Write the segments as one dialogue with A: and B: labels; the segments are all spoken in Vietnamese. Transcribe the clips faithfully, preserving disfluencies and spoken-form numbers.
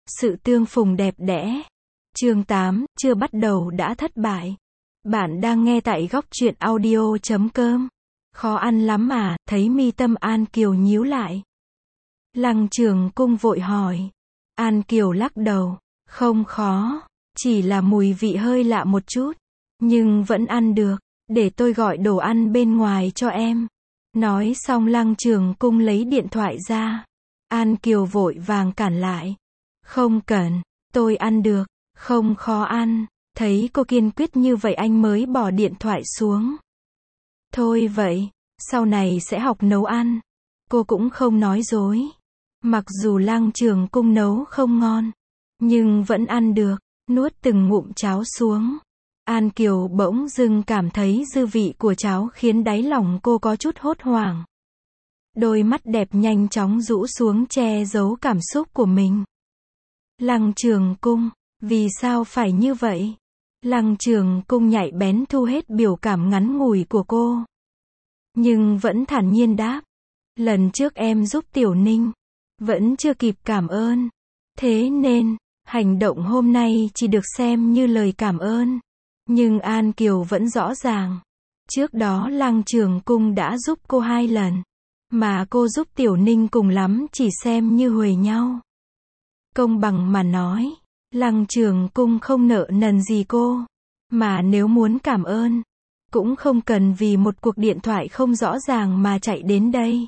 A: Sự tương phùng đẹp đẽ. Chương tám, chưa bắt đầu đã thất bại. Bạn đang nghe tại góc truyện audio chấm com. Khó ăn lắm à, thấy mi tâm An Kiều nhíu lại. Lăng Trường Cung vội hỏi. An Kiều lắc đầu. Không khó, chỉ là mùi vị hơi lạ một chút. Nhưng vẫn ăn được, để tôi gọi đồ ăn bên ngoài cho em. Nói xong Lăng Trường Cung lấy điện thoại ra. An Kiều vội vàng cản lại. Không cần, tôi ăn được, không khó ăn. Thấy cô kiên quyết như vậy anh mới bỏ điện thoại xuống. Thôi vậy, sau này sẽ học nấu ăn. Cô cũng không nói dối. Mặc dù Lăng Trường Cung nấu không ngon, nhưng vẫn ăn được, nuốt từng ngụm cháo xuống. An Kiều bỗng dưng cảm thấy dư vị của cháo khiến đáy lòng cô có chút hốt hoảng. Đôi mắt đẹp nhanh chóng rũ xuống che giấu cảm xúc của mình. Lăng Trường Cung, vì sao phải như vậy? Lăng Trường Cung nhạy bén thu hết biểu cảm ngắn ngủi của cô. Nhưng vẫn thản nhiên đáp. Lần trước em giúp Tiểu Ninh, vẫn chưa kịp cảm ơn. Thế nên, hành động hôm nay chỉ được xem như lời cảm ơn. Nhưng An Kiều vẫn rõ ràng. Trước đó Lăng Trường Cung đã giúp cô hai lần. Mà cô giúp Tiểu Ninh cùng lắm chỉ xem như huề nhau. Công bằng mà nói, Lăng Trường Cung không nợ nần gì cô. Mà nếu muốn cảm ơn, cũng không cần vì một cuộc điện thoại không rõ ràng mà chạy đến đây.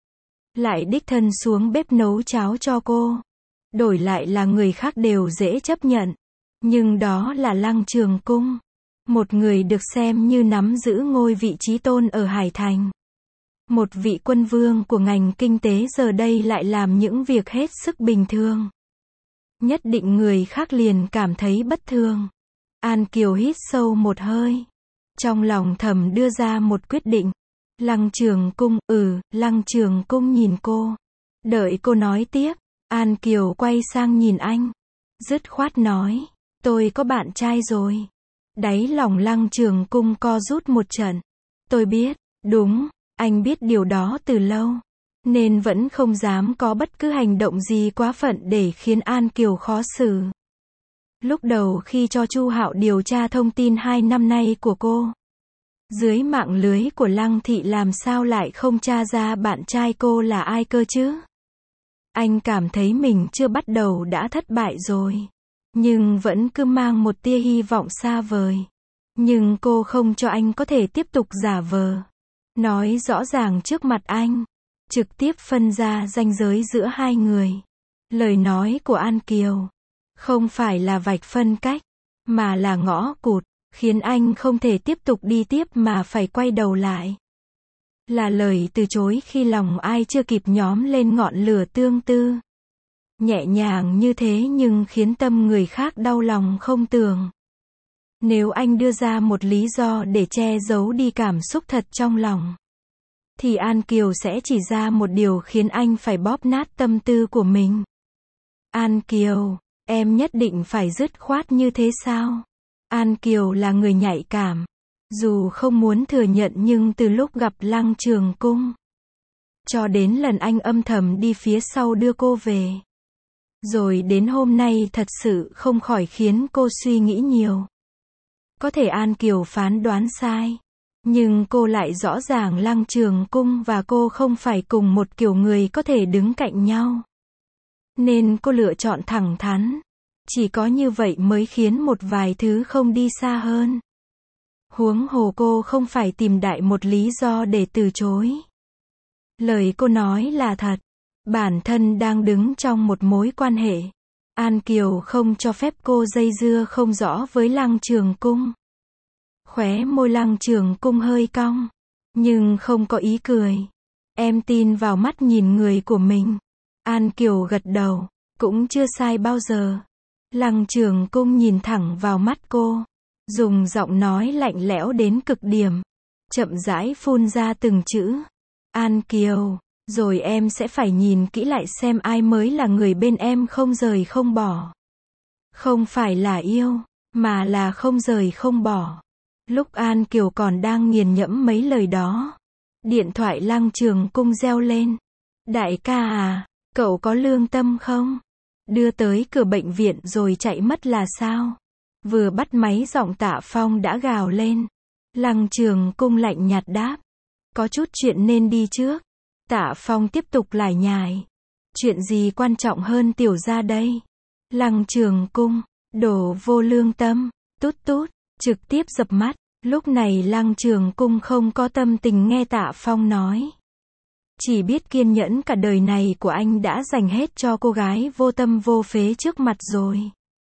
A: Lại đích thân xuống bếp nấu cháo cho cô. Đổi lại là người khác đều dễ chấp nhận. Nhưng đó là Lăng Trường Cung. Một người được xem như nắm giữ ngôi vị trí tôn ở Hải Thành. Một vị quân vương của ngành kinh tế giờ đây lại làm những việc hết sức bình thường. Nhất định người khác liền cảm thấy bất thường. An Kiều hít sâu một hơi. Trong lòng thầm đưa ra một quyết định. Lăng Trường Cung, ừ, Lăng Trường Cung nhìn cô. Đợi cô nói tiếp, An Kiều quay sang nhìn anh. Dứt khoát nói, tôi có bạn trai rồi. Đáy lòng Lăng Trường Cung co rút một trận. Tôi biết, đúng, anh biết điều đó từ lâu. Nên vẫn không dám có bất cứ hành động gì quá phận để khiến An Kiều khó xử. Lúc đầu khi cho Chu Hạo điều tra thông tin hai năm nay của cô, dưới mạng lưới của Lăng Thị làm sao lại không tra ra bạn trai cô là ai cơ chứ? Anh cảm thấy mình chưa bắt đầu đã thất bại rồi. Nhưng vẫn cứ mang một tia hy vọng xa vời. Nhưng cô không cho anh có thể tiếp tục giả vờ. Nói rõ ràng trước mặt anh. Trực tiếp phân ra ranh giới giữa hai người. Lời nói của An Kiều không phải là vạch phân cách, mà là ngõ cụt, khiến anh không thể tiếp tục đi tiếp mà phải quay đầu lại. Là lời từ chối khi lòng ai chưa kịp nhóm lên ngọn lửa tương tư. Nhẹ nhàng như thế nhưng khiến tâm người khác đau lòng không tường. Nếu anh đưa ra một lý do để che giấu đi cảm xúc thật trong lòng, thì An Kiều sẽ chỉ ra một điều khiến anh phải bóp nát tâm tư của mình. An Kiều, em nhất định phải dứt khoát như thế sao? An Kiều là người nhạy cảm. Dù không muốn thừa nhận nhưng từ lúc gặp Lăng Trường Cung, cho đến lần anh âm thầm đi phía sau đưa cô về, rồi đến hôm nay thật sự không khỏi khiến cô suy nghĩ nhiều. Có thể An Kiều phán đoán sai. Nhưng cô lại rõ ràng Lăng Trường Cung và cô không phải cùng một kiểu người có thể đứng cạnh nhau. Nên cô lựa chọn thẳng thắn. Chỉ có như vậy mới khiến một vài thứ không đi xa hơn. Huống hồ cô không phải tìm đại một lý do để từ chối. Lời cô nói là thật. Bản thân đang đứng trong một mối quan hệ. An Kiều không cho phép cô dây dưa không rõ với Lăng Trường Cung. Khóe môi Lăng Trường Cung hơi cong, nhưng không có ý cười. Em tin vào mắt nhìn người của mình. An Kiều gật đầu, cũng chưa sai bao giờ. Lăng Trường Cung nhìn thẳng vào mắt cô, dùng giọng nói lạnh lẽo đến cực điểm, chậm rãi phun ra từng chữ. An Kiều, rồi em sẽ phải nhìn kỹ lại xem ai mới là người bên em không rời không bỏ. Không phải là yêu, mà là không rời không bỏ. Lúc An Kiều còn đang nghiền nhẫm mấy lời đó, điện thoại Lăng Trường Cung reo lên. Đại ca à, cậu có lương tâm không? đưa tới cửa bệnh viện rồi chạy mất là sao? Vừa bắt máy giọng Tạ Phong đã gào lên. Lăng Trường Cung lạnh nhạt đáp. Có chút chuyện nên đi trước. Tạ Phong tiếp tục lải nhải. Chuyện gì quan trọng hơn tiểu gia đây? Lăng Trường Cung, đồ vô lương tâm, tút tút, trực tiếp dập mắt. Lúc này Lăng Trường Cung không có tâm tình nghe Tạ Phong nói. Chỉ biết kiên nhẫn cả đời này của anh đã dành hết cho cô gái vô tâm vô phế trước mặt rồi.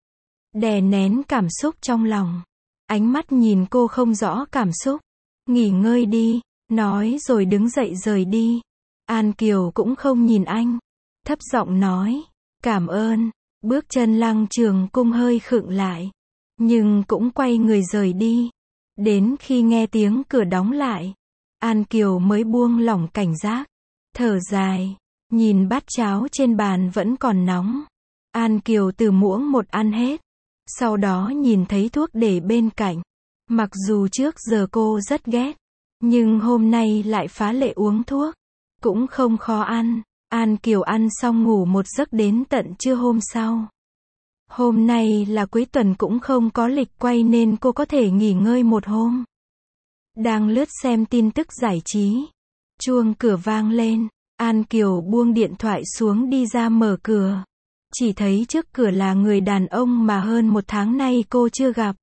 A: Đè nén cảm xúc trong lòng. Ánh mắt nhìn cô không rõ cảm xúc. Nghỉ ngơi đi, nói rồi đứng dậy rời đi. An Kiều cũng không nhìn anh. Thấp giọng nói, cảm ơn. Bước chân Lăng Trường Cung hơi khựng lại. Nhưng cũng quay người rời đi. Đến khi nghe tiếng cửa đóng lại, An Kiều mới buông lỏng cảnh giác. Thở dài, nhìn bát cháo trên bàn vẫn còn nóng. An Kiều từ muỗng một ăn hết. Sau đó nhìn thấy thuốc để bên cạnh. Mặc dù trước giờ cô rất ghét, nhưng hôm nay lại phá lệ uống thuốc. Cũng không khó ăn. An Kiều ăn xong ngủ một giấc đến tận trưa hôm sau. Hôm nay là cuối tuần cũng không có lịch quay nên cô có thể nghỉ ngơi một hôm. Đang lướt xem tin tức giải trí. Chuông cửa vang lên. An Kiều buông điện thoại xuống đi ra mở cửa. Chỉ thấy trước cửa là người đàn ông mà hơn một tháng nay cô chưa gặp.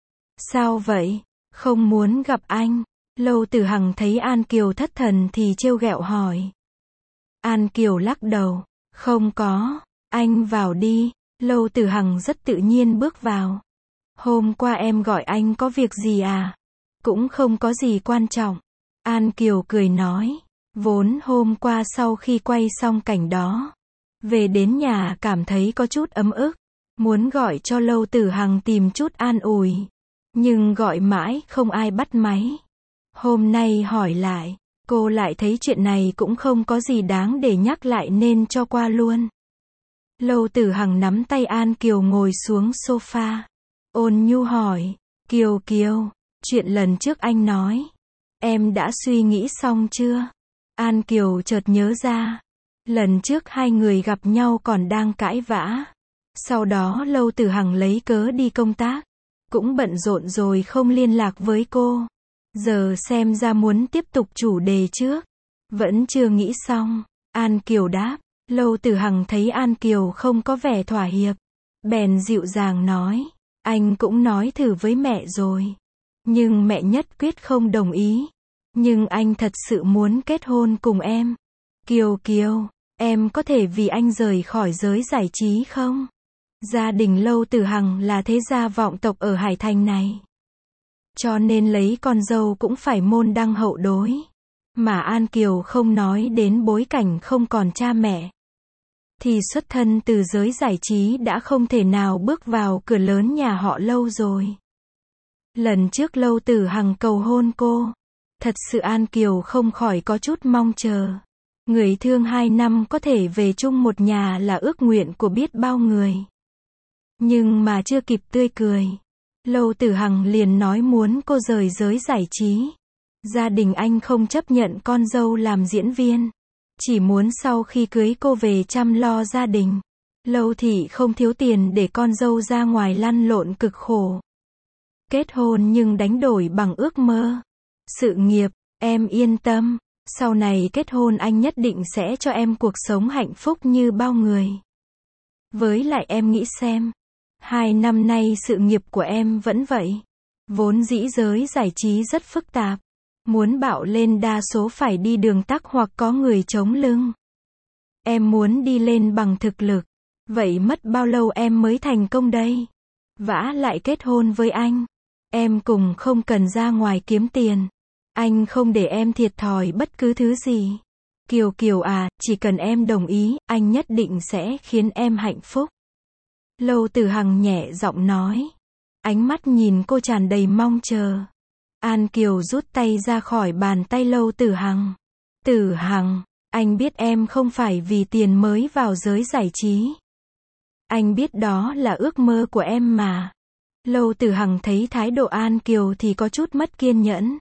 A: Sao vậy? Không muốn gặp anh. Lâu Tử Hằng thấy An Kiều thất thần thì trêu ghẹo hỏi. An Kiều lắc đầu. Không có. Anh vào đi. Lâu Tử Hằng rất tự nhiên bước vào. Hôm qua em gọi anh có việc gì à? Cũng không có gì quan trọng. An Kiều cười nói. Vốn hôm qua sau khi quay xong cảnh đó, về đến nhà cảm thấy có chút ấm ức. Muốn gọi cho Lâu Tử Hằng tìm chút an ủi. Nhưng gọi mãi không ai bắt máy. Hôm nay hỏi lại, cô lại thấy chuyện này cũng không có gì đáng để nhắc lại nên cho qua luôn. Lâu Tử Hằng nắm tay An Kiều ngồi xuống sofa. Ôn nhu hỏi, Kiều Kiều, chuyện lần trước anh nói, em đã suy nghĩ xong chưa? An Kiều chợt nhớ ra, lần trước hai người gặp nhau còn đang cãi vã. Sau đó Lâu Tử Hằng lấy cớ đi công tác, cũng bận rộn rồi không liên lạc với cô. Giờ xem ra muốn tiếp tục chủ đề trước. Vẫn chưa nghĩ xong. An Kiều đáp. Lâu Tử Hằng thấy An Kiều không có vẻ thỏa hiệp, bèn dịu dàng nói, anh cũng nói thử với mẹ rồi. Nhưng mẹ nhất quyết không đồng ý. Nhưng anh thật sự muốn kết hôn cùng em. Kiều Kiều, em có thể vì anh rời khỏi giới giải trí không? Gia đình Lâu Tử Hằng là thế gia vọng tộc ở Hải Thành này. Cho nên lấy con dâu cũng phải môn đăng hậu đối. Mà An Kiều không nói đến bối cảnh không còn cha mẹ. Thì xuất thân từ giới giải trí đã không thể nào bước vào cửa lớn nhà họ Lâu rồi. Lần trước Lâu Tử Hằng cầu hôn cô. Thật sự An Kiều không khỏi có chút mong chờ. Người thương hai năm có thể về chung một nhà là ước nguyện của biết bao người. Nhưng mà chưa kịp tươi cười, Lâu Tử Hằng liền nói muốn cô rời giới giải trí. Gia đình anh không chấp nhận con dâu làm diễn viên. Chỉ muốn sau khi cưới cô về chăm lo gia đình. Lâu thị không thiếu tiền để con dâu ra ngoài lăn lộn cực khổ. Kết hôn nhưng đánh đổi bằng ước mơ. Sự nghiệp, em yên tâm. Sau này kết hôn anh nhất định sẽ cho em cuộc sống hạnh phúc như bao người. Với lại em nghĩ xem. Hai năm nay sự nghiệp của em vẫn vậy. Vốn dĩ giới giải trí rất phức tạp. Muốn bạo lên đa số phải đi đường tắc hoặc có người chống lưng. Em muốn đi lên bằng thực lực. Vậy mất bao lâu em mới thành công đây? Vả lại kết hôn với anh. Em cùng không cần ra ngoài kiếm tiền. Anh không để em thiệt thòi bất cứ thứ gì. Kiều Kiều à, chỉ cần em đồng ý, anh nhất định sẽ khiến em hạnh phúc. Lâu Tử Hằng nhẹ giọng nói. Ánh mắt nhìn cô tràn đầy mong chờ. An Kiều rút tay ra khỏi bàn tay Lâu Tử Hằng. Tử Hằng, anh biết em không phải vì tiền mới vào giới giải trí. Anh biết đó là ước mơ của em mà. Lâu Tử Hằng thấy thái độ An Kiều thì có chút mất kiên nhẫn.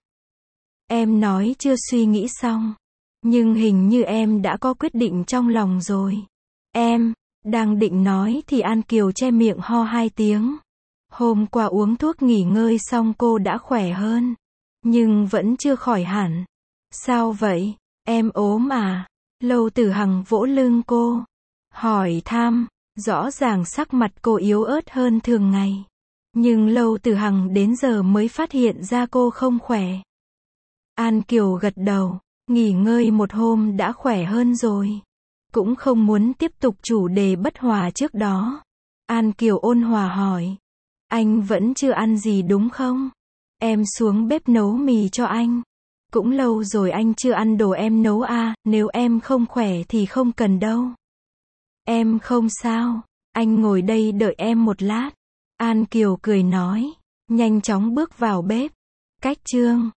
A: Em nói chưa suy nghĩ xong. Nhưng hình như em đã có quyết định trong lòng rồi. Em, Đang định nói thì An Kiều che miệng ho hai tiếng. Hôm qua uống thuốc nghỉ ngơi xong cô đã khỏe hơn. Nhưng vẫn chưa khỏi hẳn. Sao vậy? Em ốm à? Lâu Tử Hằng vỗ lưng cô. Hỏi thăm. Rõ ràng sắc mặt cô yếu ớt hơn thường ngày. Nhưng Lâu Tử Hằng đến giờ mới phát hiện ra cô không khỏe. An Kiều gật đầu. Nghỉ ngơi một hôm đã khỏe hơn rồi. Cũng không muốn tiếp tục chủ đề bất hòa trước đó. An Kiều ôn hòa hỏi. Anh vẫn chưa ăn gì đúng không? Em xuống bếp nấu mì cho anh. Cũng lâu rồi anh chưa ăn đồ em nấu à, nếu em không khỏe thì không cần đâu. Em không sao, anh ngồi đây đợi em một lát. An Kiều cười nói, nhanh chóng bước vào bếp. Cách chương